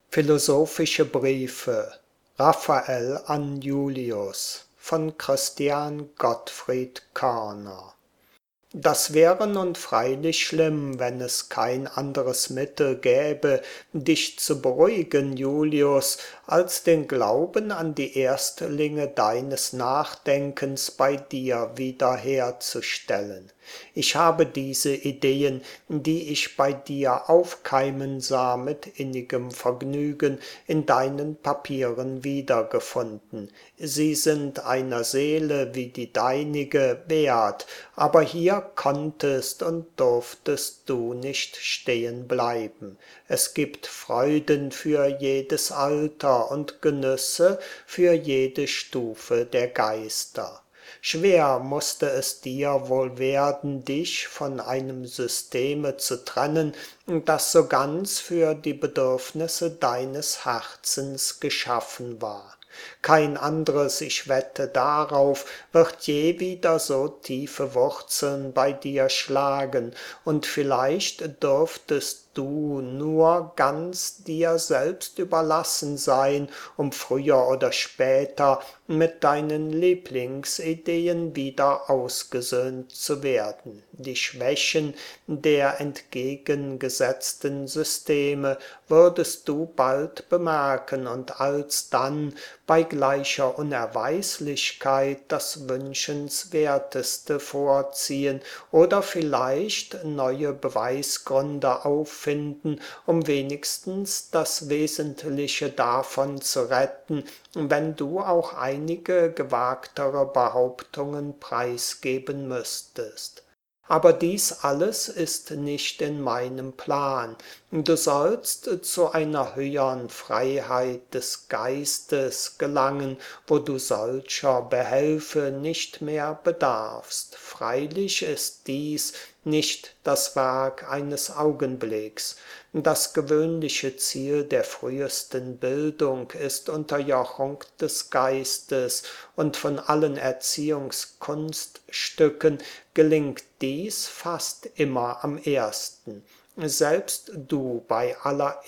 Philosophische Briefe Raphael an Julius von Christian Gottfried Körner. Das wäre nun freilich schlimm, wenn es kein anderes Mittel gäbe, dich zu beruhigen, Julius, als den Glauben an die Erstlinge deines Nachdenkens bei dir wiederherzustellen. Ich habe diese Ideen, die ich bei dir aufkeimen sah, mit innigem Vergnügen in deinen Papieren wiedergefunden. Sie sind einer Seele wie die deinige wert, aber hier konntest und durftest du nicht stehen bleiben. Es gibt Freuden für jedes Alter und Genüsse für jede Stufe der Geister. Schwer musste es dir wohl werden, dich von einem Systeme zu trennen, das so ganz für die Bedürfnisse deines Herzens geschaffen war. Kein anderes, ich wette darauf, wird je wieder so tiefe Wurzeln bei dir schlagen, und vielleicht dürftest du nur ganz dir selbst überlassen sein, um früher oder später mit deinen Lieblingsideen wieder ausgesöhnt zu werden. Die Schwächen der entgegengesetzten Systeme würdest du bald bemerken und alsdann bei gleicher Unerweislichkeit das Wünschenswerteste vorziehen oder vielleicht neue Beweisgründe auffinden, um wenigstens das Wesentliche davon zu retten, wenn du auch einige gewagtere Behauptungen preisgeben müsstest. Aber dies alles ist nicht in meinem Plan. Du sollst zu einer höhern Freiheit des Geistes gelangen, wo du solcher Behelfe nicht mehr bedarfst. Freilich ist dies nicht das Werk eines Augenblicks. Das gewöhnliche Ziel der frühesten Bildung ist Unterjochung des Geistes, und von allen Erziehungskunststücken gelingt dies fast immer am ersten. Selbst du bei aller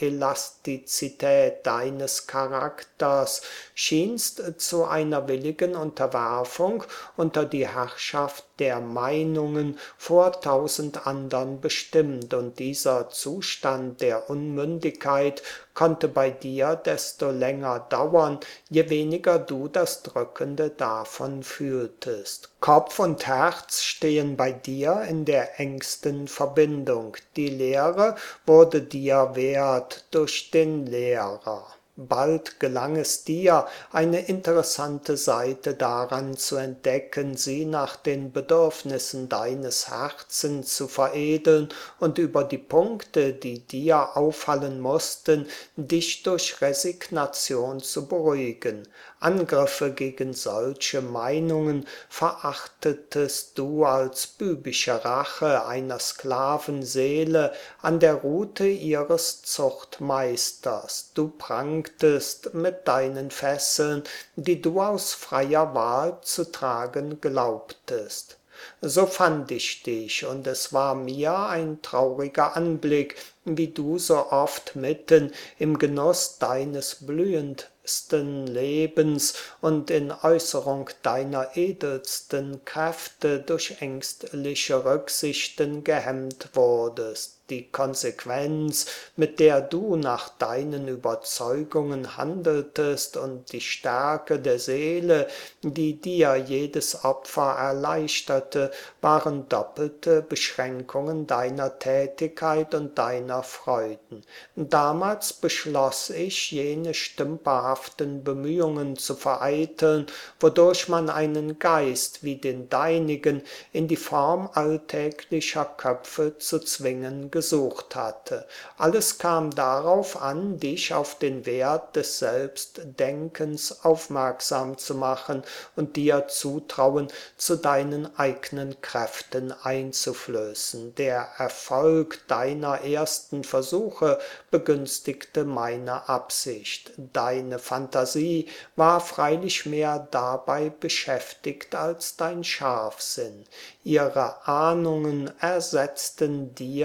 Elastizität deines Charakters schienst zu einer willigen Unterwerfung unter die Herrschaft der Meinungen vor tausend andern bestimmt, und dieser Zustand der Unmündigkeit konnte bei dir desto länger dauern, je weniger du das Drückende davon fühltest. Kopf und Herz stehen bei dir in der engsten Verbindung. Die Lehre wurde dir wert durch den Lehrer. Bald gelang es dir, eine interessante Seite daran zu entdecken, sie nach den Bedürfnissen deines Herzens zu veredeln und über die Punkte, die dir auffallen mussten, dich durch Resignation zu beruhigen. Angriffe gegen solche Meinungen verachtetest du als bübische Rache einer Sklavenseele an der Rute ihres Zuchtmeisters. Du prangtest mit deinen Fesseln, die du aus freier Wahl zu tragen glaubtest. So fand ich dich, und es war mir ein trauriger Anblick, wie du so oft mitten im Genuss deines blühendsten Lebens und in Äußerung deiner edelsten Kräfte durch ängstliche Rücksichten gehemmt wurdest. Die Konsequenz, mit der du nach deinen Überzeugungen handeltest, und die Stärke der Seele, die dir jedes Opfer erleichterte, waren doppelte Beschränkungen deiner Tätigkeit und deiner Freuden. Damals beschloss ich, jene stümperhaften Bemühungen zu vereiteln, wodurch man einen Geist wie den deinigen in die Form alltäglicher Köpfe zu zwingen gesucht hatte. Alles kam darauf an, dich auf den Wert des Selbstdenkens aufmerksam zu machen und dir Zutrauen zu deinen eigenen Kräften einzuflößen. Der Erfolg deiner ersten Versuche begünstigte meine Absicht. Deine Fantasie war freilich mehr dabei beschäftigt als dein Scharfsinn. Ihre Ahnungen ersetzten dir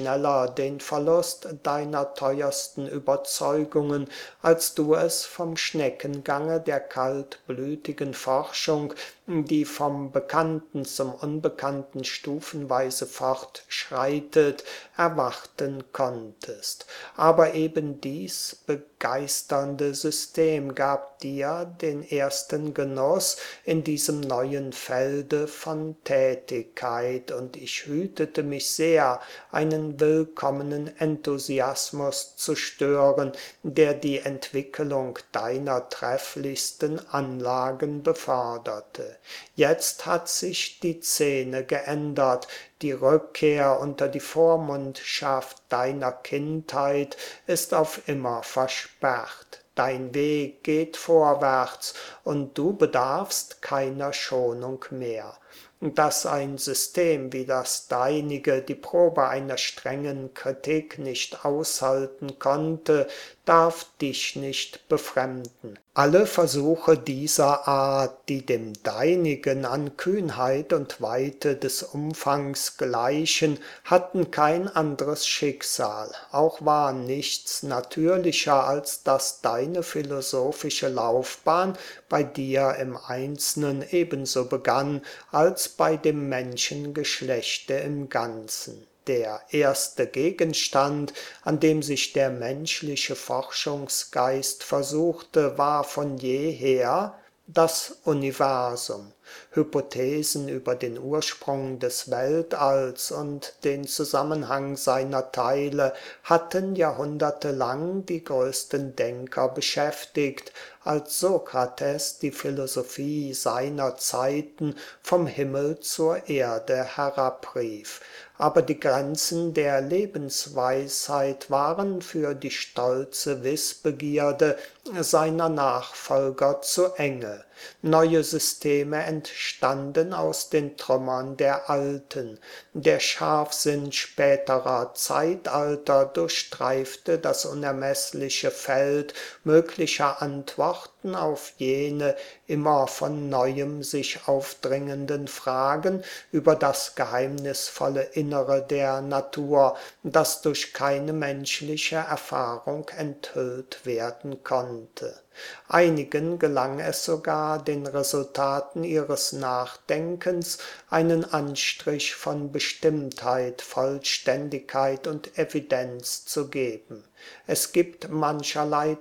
schneller den Verlust deiner teuersten Überzeugungen, als du es vom Schneckengange der kaltblütigen Forschung, die vom Bekannten zum Unbekannten stufenweise fortschreitet, erwarten konntest. Aber eben dies begeisternde System gab dir den ersten Genuss in diesem neuen Felde von Tätigkeit, und ich hütete mich sehr, einen willkommenen Enthusiasmus zu stören, der die Entwickelung deiner trefflichsten Anlagen beförderte. Jetzt hat sich die Szene geändert, die Rückkehr unter die Vormundschaft deiner Kindheit ist auf immer versperrt. Dein Weg geht vorwärts, und du bedarfst keiner Schonung mehr. Dass ein System wie das deinige die Probe einer strengen Kritik nicht aushalten konnte, darf dich nicht befremden. Alle Versuche dieser Art, die dem deinigen an Kühnheit und Weite des Umfangs gleichen, hatten kein anderes Schicksal. Auch war nichts natürlicher, als dass deine philosophische Laufbahn bei dir im Einzelnen ebenso begann, als bei dem Menschengeschlechte im Ganzen. Der erste Gegenstand, an dem sich der menschliche Forschungsgeist versuchte, war von jeher das Universum. Hypothesen über den Ursprung des Weltalls und den Zusammenhang seiner Teile hatten jahrhundertelang die größten Denker beschäftigt, als Sokrates die Philosophie seiner Zeiten vom Himmel zur Erde herabrief. Aber die Grenzen der Lebensweisheit waren für die stolze Wissbegierde seiner Nachfolger zu enge. Neue Systeme entstanden aus den Trümmern der alten. Der Scharfsinn späterer Zeitalter durchstreifte das unermessliche Feld möglicher Antworten auf jene immer von neuem sich aufdrängenden Fragen über das geheimnisvolle Innere der Natur, das durch keine menschliche Erfahrung enthüllt werden konnte. Einigen gelang es sogar, den Resultaten ihres Nachdenkens einen Anstrich von Bestimmtheit, Vollständigkeit und Evidenz zu geben. Es gibt mancherlei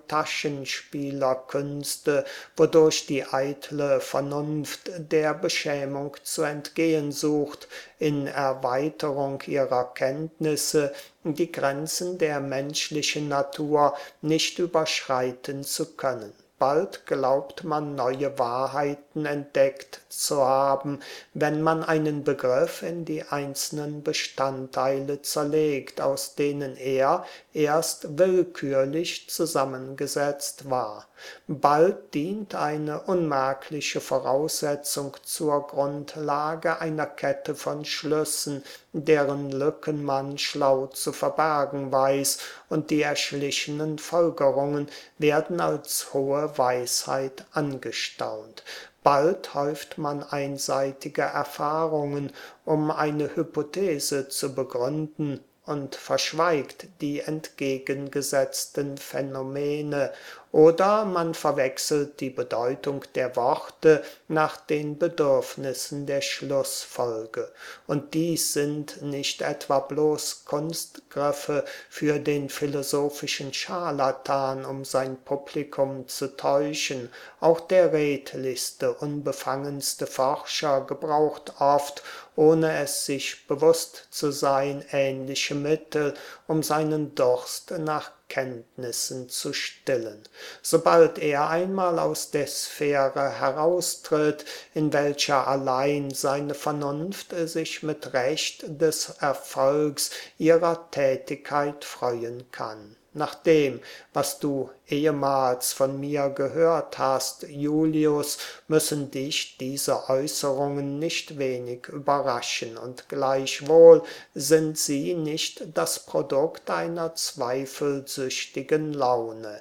Taschenspielerkünste, wodurch die eitle Vernunft der Beschämung zu entgehen sucht, in Erweiterung ihrer Kenntnisse die Grenzen der menschlichen Natur nicht überschreiten zu können. Bald glaubt man, neue Wahrheiten entdeckt zu haben, wenn man einen Begriff in die einzelnen Bestandteile zerlegt, aus denen er erst willkürlich zusammengesetzt war. Bald dient eine unmerkliche Voraussetzung zur Grundlage einer Kette von Schlüssen, deren Lücken man schlau zu verbergen weiß, und die erschlichenen Folgerungen werden als hohe Weisheit angestaunt. Bald häuft man einseitige Erfahrungen, um eine Hypothese zu begründen, und verschweigt die entgegengesetzten Phänomene, oder man verwechselt die Bedeutung der Worte nach den Bedürfnissen der Schlussfolge. Und dies sind nicht etwa bloß Kunstgriffe für den philosophischen Scharlatan, um sein Publikum zu täuschen. Auch der redlichste, unbefangenste Forscher gebraucht oft, ohne es sich bewusst zu sein, ähnliche Mittel, um seinen Durst nach Kenntnissen zu stillen. Sobald er einmal aus der Sphäre heraustritt, in welcher allein seine Vernunft sich mit Recht des Erfolgs ihrer Tätigkeit freuen kann. Nach dem, was du ehemals von mir gehört hast, Julius, müssen dich diese Äußerungen nicht wenig überraschen, und gleichwohl sind sie nicht das Produkt einer zweifelsüchtigen Laune.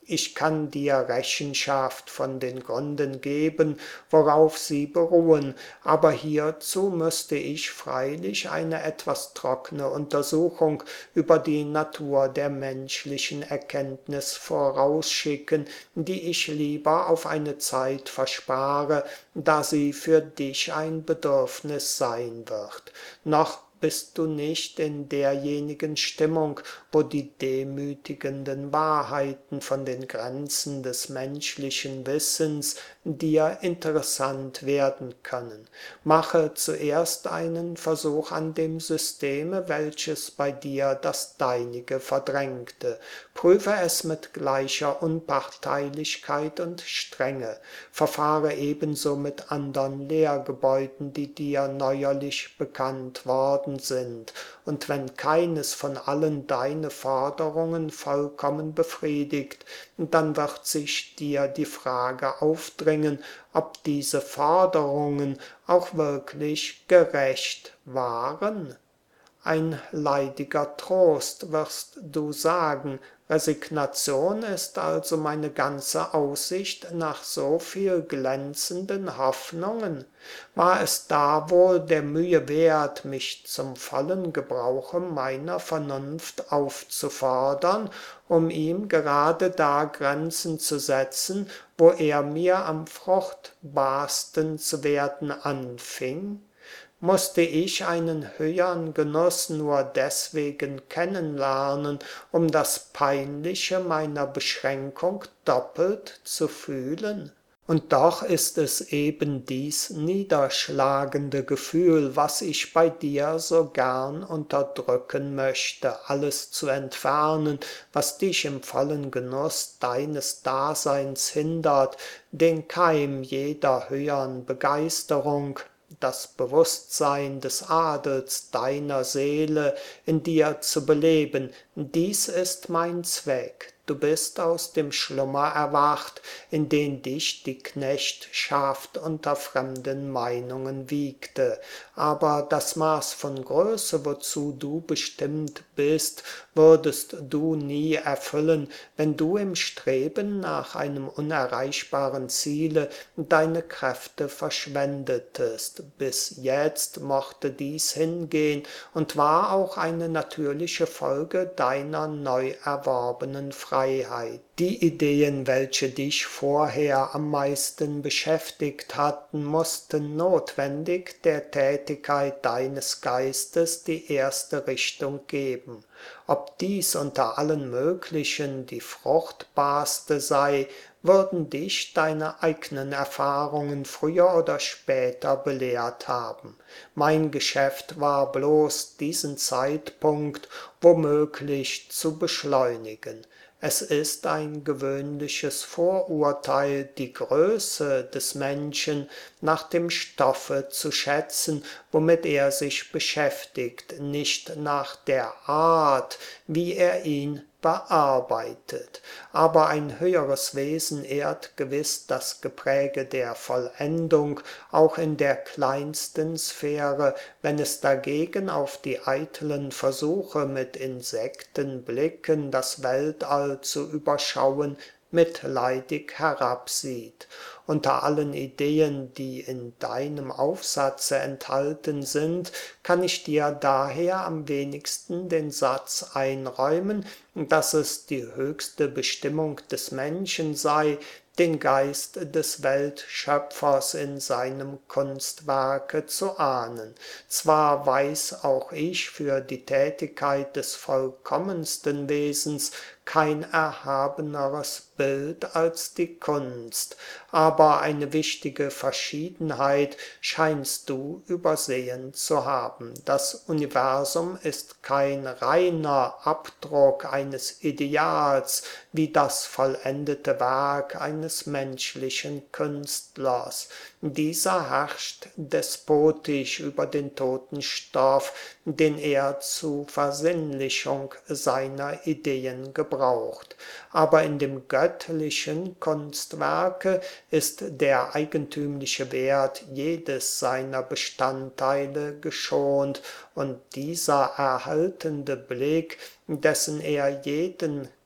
Ich kann dir Rechenschaft von den Gründen geben, worauf sie beruhen, aber hierzu müsste ich freilich eine etwas trockene Untersuchung über die Natur der menschlichen Erkenntnis vorausschicken, die ich lieber auf eine Zeit verspare, da sie für dich ein Bedürfnis sein wird. Noch bist du nicht in derjenigen Stimmung, wo die demütigenden Wahrheiten von den Grenzen des menschlichen Wissens dir interessant werden können. Mache zuerst einen Versuch an dem Systeme, welches bei dir das deinige verdrängte. Prüfe es mit gleicher Unparteilichkeit und Strenge. Verfahre ebenso mit andern Lehrgebäuden, die dir neuerlich bekannt worden sind. Und wenn keines von allen deine Forderungen vollkommen befriedigt, dann wird sich dir die Frage aufdringen, ob diese Forderungen auch wirklich gerecht waren. Ein leidiger Trost, wirst du sagen. Resignation ist also meine ganze Aussicht nach so viel glänzenden Hoffnungen. War es da wohl der Mühe wert, mich zum vollen Gebrauche meiner Vernunft aufzufordern, um ihm gerade da Grenzen zu setzen, wo er mir am fruchtbarsten zu werden anfing? Musste ich einen höhern Genuss nur deswegen kennenlernen, um das Peinliche meiner Beschränkung doppelt zu fühlen? Und doch ist es eben dies niederschlagende Gefühl, was ich bei dir so gern unterdrücken möchte, alles zu entfernen, was dich im vollen Genuss deines Daseins hindert, den Keim jeder höhern Begeisterung, das Bewusstsein des Adels deiner Seele in dir zu beleben, dies ist mein Zweck. Du bist aus dem Schlummer erwacht, in den dich die Knechtschaft unter fremden Meinungen wiegte. Aber das Maß von Größe, wozu du bestimmt bist, würdest du nie erfüllen, wenn du im Streben nach einem unerreichbaren Ziele deine Kräfte verschwendetest. Bis jetzt mochte dies hingehen und war auch eine natürliche Folge deiner neu erworbenen Freiheit. Die Ideen, welche dich vorher am meisten beschäftigt hatten, mussten notwendig der Tätigkeit deines Geistes die erste Richtung geben. Ob dies unter allen möglichen die fruchtbarste sei, würden dich deine eigenen Erfahrungen früher oder später belehrt haben. Mein Geschäft war bloß, diesen Zeitpunkt womöglich zu beschleunigen. Es ist ein gewöhnliches Vorurteil, die Größe des Menschen nach dem Stoffe zu schätzen, womit er sich beschäftigt, nicht nach der Art, wie er ihn bearbeitet. Aber ein höheres Wesen ehrt gewiss das Gepräge der Vollendung, auch in der kleinsten Sphäre, wenn es dagegen auf die eitlen Versuche mit Insektenblicken das Weltall zu überschauen, mitleidig herabsieht. Unter allen Ideen, die in deinem Aufsatze enthalten sind, kann ich dir daher am wenigsten den Satz einräumen, dass es die höchste Bestimmung des Menschen sei, den Geist des Weltschöpfers in seinem Kunstwerke zu ahnen. Zwar weiß auch ich für die Tätigkeit des vollkommensten Wesens kein erhabeneres Bild als die Kunst, aber eine wichtige Verschiedenheit scheinst du übersehen zu haben. Das Universum ist kein reiner Abdruck eines Ideals, wie das vollendete Werk eines menschlichen Künstlers. Dieser herrscht despotisch über den toten Stoff, den er zu Versinnlichung seiner Ideen gebraucht. Aber in dem göttlichen Kunstwerke ist der eigentümliche Wert jedes seiner Bestandteile geschont, und dieser erhaltende Blick, dessen er jeden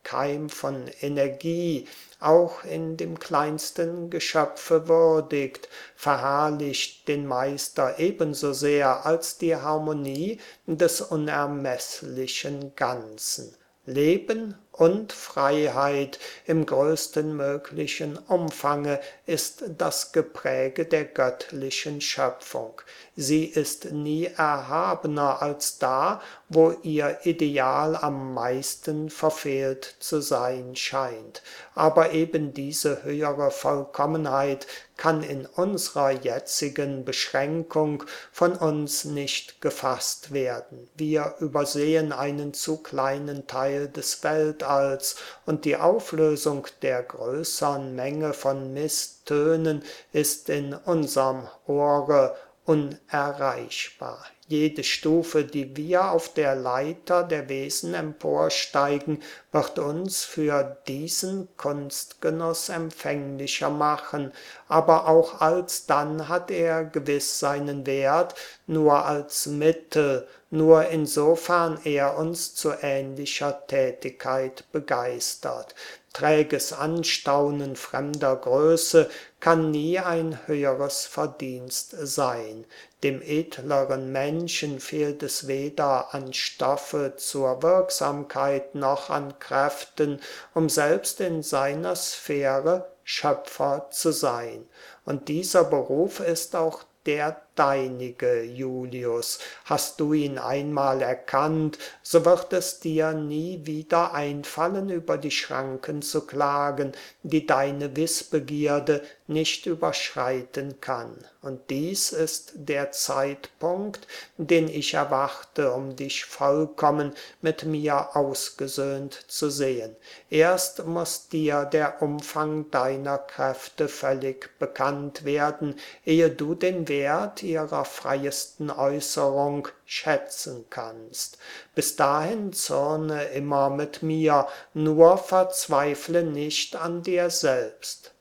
Keim von Energie, auch in dem kleinsten Geschöpfe würdigt, verherrlicht den Meister ebenso sehr als die Harmonie des unermesslichen Ganzen. Leben und Freiheit im größten möglichen Umfange ist das Gepräge der göttlichen Schöpfung. Sie ist nie erhabener als da, wo ihr Ideal am meisten verfehlt zu sein scheint. Aber eben diese höhere Vollkommenheit kann in unserer jetzigen Beschränkung von uns nicht gefasst werden. Wir übersehen einen zu kleinen Teil des Weltalls und die Auflösung der größeren Menge von Misstönen ist in unserem Ohre unerreichbar. Jede Stufe, die wir auf der Leiter der Wesen emporsteigen, wird uns für diesen Kunstgenuss empfänglicher machen, aber auch alsdann hat er gewiss seinen Wert nur als Mittel, nur insofern er uns zu ähnlicher Tätigkeit begeistert. Träges Anstaunen fremder Größe kann nie ein höheres Verdienst sein. Dem edleren Menschen fehlt es weder an Stoffe zur Wirksamkeit noch an Kräften, um selbst in seiner Sphäre Schöpfer zu sein. Und dieser Beruf ist auch der deinige, Julius. Hast du ihn einmal erkannt, so wird es dir nie wieder einfallen, über die Schranken zu klagen, die deine Wissbegierde nicht überschreiten kann. Und dies ist der Zeitpunkt, den ich erwarte, um dich vollkommen mit mir ausgesöhnt zu sehen. Erst muss dir der Umfang deiner Kräfte völlig bekannt werden, ehe du den Wert ihrer freiesten Äußerung schätzen kannst. Bis dahin zürne immer mit mir, nur verzweifle nicht an dir selbst.